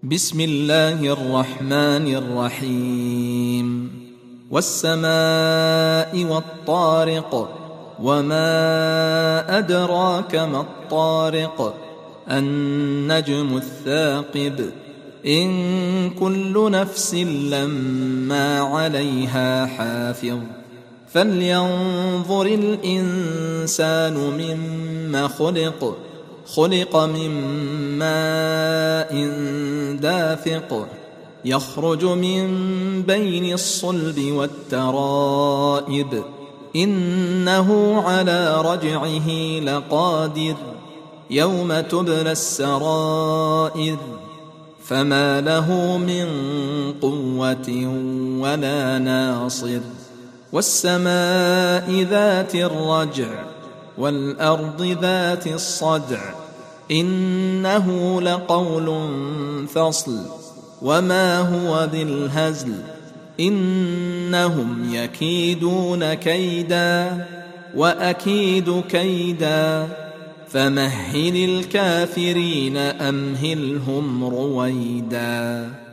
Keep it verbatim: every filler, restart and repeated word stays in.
بسم الله الرحمن الرحيم والسماء والطارق وما أدراك ما الطارق النجم الثاقب إن كل نفس لما عليها حافظ فلينظر الإنسان مما خلق خلق من ماء دافق يخرج من بين الصلب والترائب إنه على رجعه لقادر يوم تبلى السرائر فما له من قوة ولا ناصر والسماء ذات الرجع والأرض ذات الصدع إنه لقول فصل وما هو بالهزل إنهم يكيدون كيدا وأكيد كيدا فمهل الكافرين أمهلهم رويدا.